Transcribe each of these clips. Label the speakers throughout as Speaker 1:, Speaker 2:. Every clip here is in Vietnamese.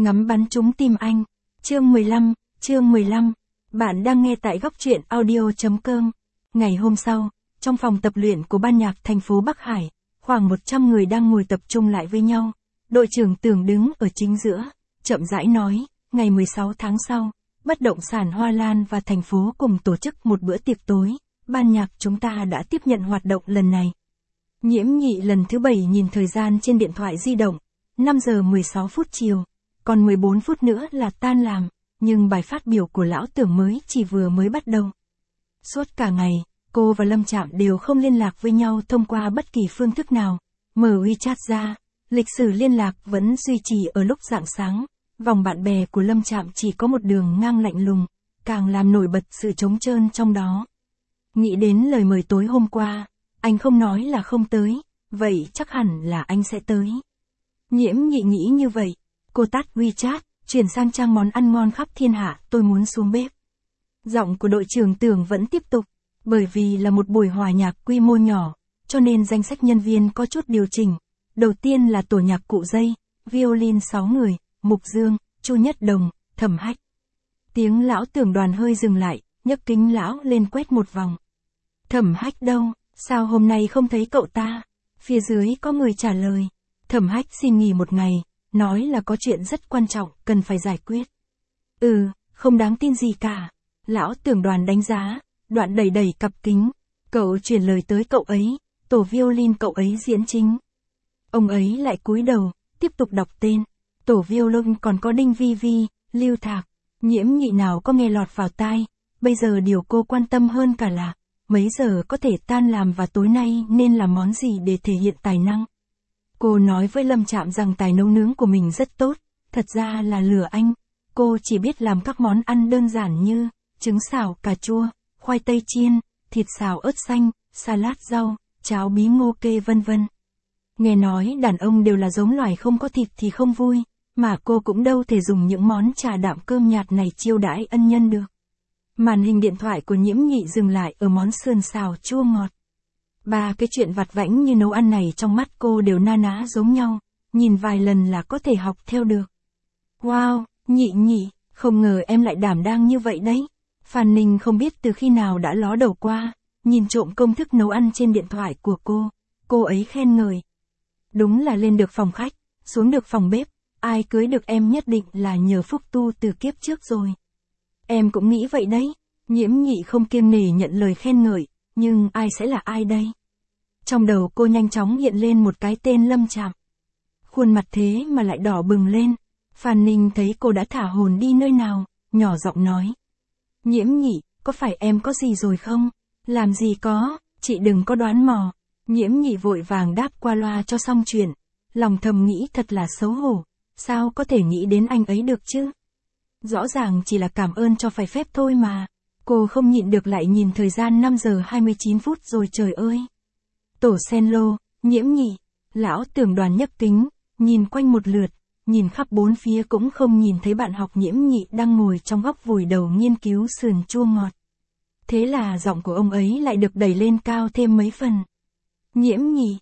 Speaker 1: Ngắm bắn trúng tim anh. Chương 15. Bạn đang nghe tại góc truyện audio.com. Ngày hôm sau, trong phòng tập luyện của ban nhạc thành phố Bắc Hải, khoảng 100 người đang ngồi tập trung lại với nhau. Đội trưởng Tưởng đứng ở chính giữa, chậm rãi nói, ngày 16 tháng sau, bất động sản Hoa Lan và thành phố cùng tổ chức một bữa tiệc tối. Ban nhạc chúng ta đã tiếp nhận hoạt động lần này. Nhiễm Nhị lần thứ 7 nhìn thời gian trên điện thoại di động, 5 giờ 16 phút chiều, còn 14 phút nữa là tan làm, nhưng bài phát biểu của lão Tưởng chỉ vừa mới bắt đầu. Suốt cả ngày, cô và Lâm Trạm đều không liên lạc với nhau thông qua bất kỳ phương thức nào. Mở WeChat ra, lịch sử liên lạc vẫn duy trì ở lúc rạng sáng, vòng bạn bè của Lâm Trạm chỉ có một đường ngang lạnh lùng, càng làm nổi bật sự trống trơn trong đó. Nghĩ đến lời mời tối hôm qua, anh không nói là không tới, vậy chắc hẳn là anh sẽ tới. Nhiễm Nhị nghĩ như vậy, cô tắt WeChat, chuyển sang trang món ăn ngon khắp thiên hạ, tôi muốn xuống bếp. Giọng của đội trưởng Tưởng vẫn tiếp tục, bởi vì là một buổi hòa nhạc quy mô nhỏ, cho nên danh sách nhân viên có chút điều chỉnh. Đầu tiên là tổ nhạc cụ dây, violin 6 người, Mục Dương, Chu Nhất Đồng, Thẩm Hách. Tiếng lão Tưởng đoàn hơi dừng lại, nhấc kính lão lên quét một vòng. Thẩm Hách đâu, sao hôm nay không thấy cậu ta? Phía dưới có người trả lời, Thẩm Hách xin nghỉ một ngày, nói là có chuyện rất quan trọng, cần phải giải quyết. Không đáng tin gì cả. Lão Tưởng đoàn đánh giá, đoạn đẩy cặp kính. Cậu chuyển lời tới cậu ấy, tổ violin cậu ấy diễn chính. Ông ấy lại cúi đầu, tiếp tục đọc tên. Tổ violon còn có Đinh Vi Vi, Lưu Thạc. Nhiễm Nhị nào có nghe lọt vào tai. Bây giờ điều cô quan tâm hơn cả là, mấy giờ có thể tan làm và tối nay nên làm món gì để thể hiện tài năng. Cô nói với Lâm Trạm rằng tài nấu nướng của mình rất tốt, thật ra là lừa anh. Cô chỉ biết làm các món ăn đơn giản như trứng xào cà chua, khoai tây chiên, thịt xào ớt xanh, salad rau, cháo bí ngô kê vân vân. Nghe nói đàn ông đều là giống loài không có thịt thì không vui, mà cô cũng đâu thể dùng những món trà đạm cơm nhạt này chiêu đãi ân nhân được. Màn hình điện thoại của Nhiễm Nhị dừng lại ở món sườn xào chua ngọt. Ba cái chuyện vặt vãnh như nấu ăn này trong mắt cô đều na ná giống nhau, nhìn vài lần là có thể học theo được. Wow, Nhị, không ngờ em lại đảm đang như vậy đấy. Phan Ninh không biết từ khi nào đã ló đầu qua, nhìn trộm công thức nấu ăn trên điện thoại của cô ấy khen ngợi. Đúng là lên được phòng khách, xuống được phòng bếp, ai cưới được em nhất định là nhờ phúc tu từ kiếp trước rồi. Em cũng nghĩ vậy đấy. Nhiễm Nhị không kiêng nể nhận lời khen ngợi, nhưng ai sẽ là ai đây? Trong đầu cô nhanh chóng hiện lên một cái tên Lâm Trạm. Khuôn mặt thế mà lại đỏ bừng lên. Phan Ninh thấy cô đã thả hồn đi nơi nào, nhỏ giọng nói. Nhiễm Nhị, có phải em có gì rồi không? Làm gì có, chị đừng có đoán mò. Nhiễm Nhị vội vàng đáp qua loa cho xong chuyện. Lòng thầm nghĩ thật là xấu hổ, sao có thể nghĩ đến anh ấy được chứ? Rõ ràng chỉ là cảm ơn cho phải phép thôi mà. Cô không nhịn được lại nhìn thời gian 5 giờ 29 phút rồi, trời ơi. Tổ sen lô, Nhiễm Nhị, lão Tưởng đoàn nhấc kính, nhìn quanh một lượt, nhìn khắp bốn phía cũng không nhìn thấy bạn học Nhiễm Nhị đang ngồi trong góc vùi đầu nghiên cứu sườn chua ngọt. Thế là giọng của ông ấy lại được đẩy lên cao thêm mấy phần. Nhiễm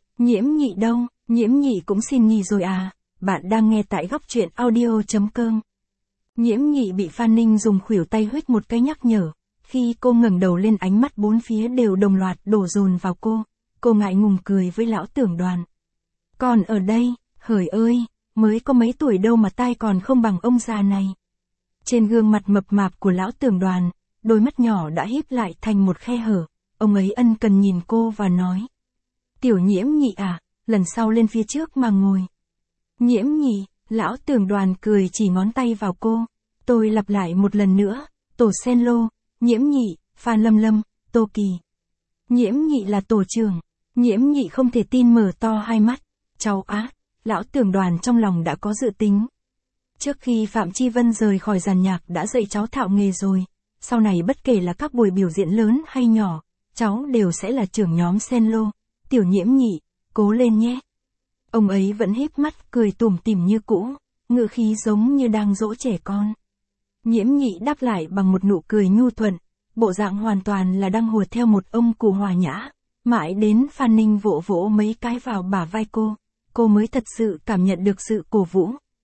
Speaker 1: Nhị đâu? Nhiễm Nhị cũng xin nghỉ rồi à? Bạn đang nghe tại góc truyện audio.com. Nhiễm Nhị bị Phan Ninh dùng khuỷu tay huých một cái nhắc nhở. Khi cô ngẩng đầu lên ánh mắt bốn phía đều đồng loạt đổ dồn vào cô ngại ngùng cười với lão Tưởng đoàn. Còn ở đây, hời ơi, mới có mấy tuổi đâu mà tai còn không bằng ông già này. Trên gương mặt mập mạp của lão Tưởng đoàn, đôi mắt nhỏ đã híp lại thành một khe hở, ông ấy ân cần nhìn cô và nói. Tiểu Nhiễm Nhị à, lần sau lên phía trước mà ngồi. Nhiễm Nhị, lão Tưởng đoàn cười chỉ ngón tay vào cô. Tôi lặp lại một lần nữa, tổ sen lô, Nhiễm Nhị, Phan Lâm, Tô Kỳ. Nhiễm Nhị là tổ trưởng. Nhiễm Nhị không thể tin mở to hai mắt. Cháu á, lão Tưởng đoàn trong lòng đã có dự tính. Trước khi Phạm Chi Vân rời khỏi dàn nhạc đã dạy cháu thạo nghề rồi. Sau này bất kể là các buổi biểu diễn lớn hay nhỏ, cháu đều sẽ là trưởng nhóm sen lô. Tiểu Nhiễm Nhị, cố lên nhé. Ông ấy vẫn híp mắt cười tủm tỉm như cũ, ngữ khí giống như đang dỗ trẻ con. Nhiễm Nhị đáp lại bằng một nụ cười nhu thuận, bộ dạng hoàn toàn là đang hùa theo một ông cụ hòa nhã. Mãi đến Phan Ninh vỗ mấy cái vào bả vai cô mới thật sự cảm nhận được sự cổ vũ.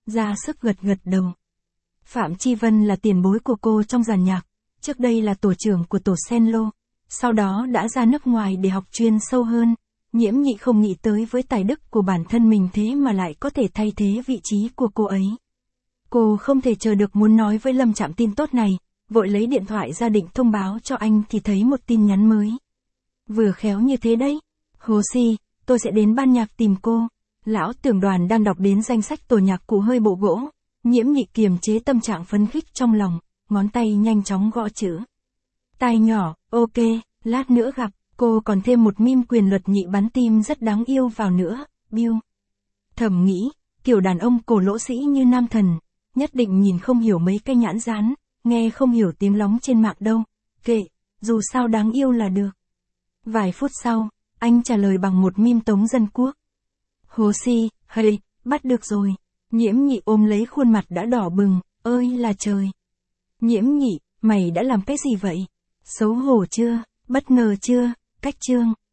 Speaker 1: ra sức gật gật đầu. Phạm Chi Vân là tiền bối của cô trong dàn nhạc, trước đây là tổ trưởng của tổ cello, sau đó đã ra nước ngoài để học chuyên sâu hơn. Nhiễm Nhị không nghĩ tới với tài đức của bản thân mình thế mà lại có thể thay thế vị trí của cô ấy. Cô không thể chờ được muốn nói với Lâm Trạm tin tốt này, vội lấy điện thoại ra định thông báo cho anh thì thấy một tin nhắn mới. Vừa khéo như thế đấy. Hồ Si, tôi sẽ đến ban nhạc tìm cô. Lão Tưởng Đoàn đang đọc đến danh sách tổ nhạc cụ hơi bộ gỗ. Nhiễm Nhị kiềm chế tâm trạng phấn khích trong lòng, ngón tay nhanh chóng gõ chữ. Tai nhỏ, ok, lát nữa gặp. Cô còn thêm một meme quyền luật nhị bắn tim rất đáng yêu vào nữa, Bill. Thầm nghĩ, kiểu đàn ông cổ lỗ sĩ như nam thần, nhất định nhìn không hiểu mấy cái nhãn dán, nghe không hiểu tiếng lóng trên mạng đâu. Kệ, dù sao đáng yêu là được. Vài phút sau, anh trả lời bằng một meme Tống Dân Quốc. Hồ Si, hey, bắt được rồi. Nhiễm Nhị ôm lấy khuôn mặt đã đỏ bừng, ơi là trời. Nhiễm Nhị, mày đã làm cái gì vậy? Xấu hổ chưa? Bất ngờ chưa? Cách chương.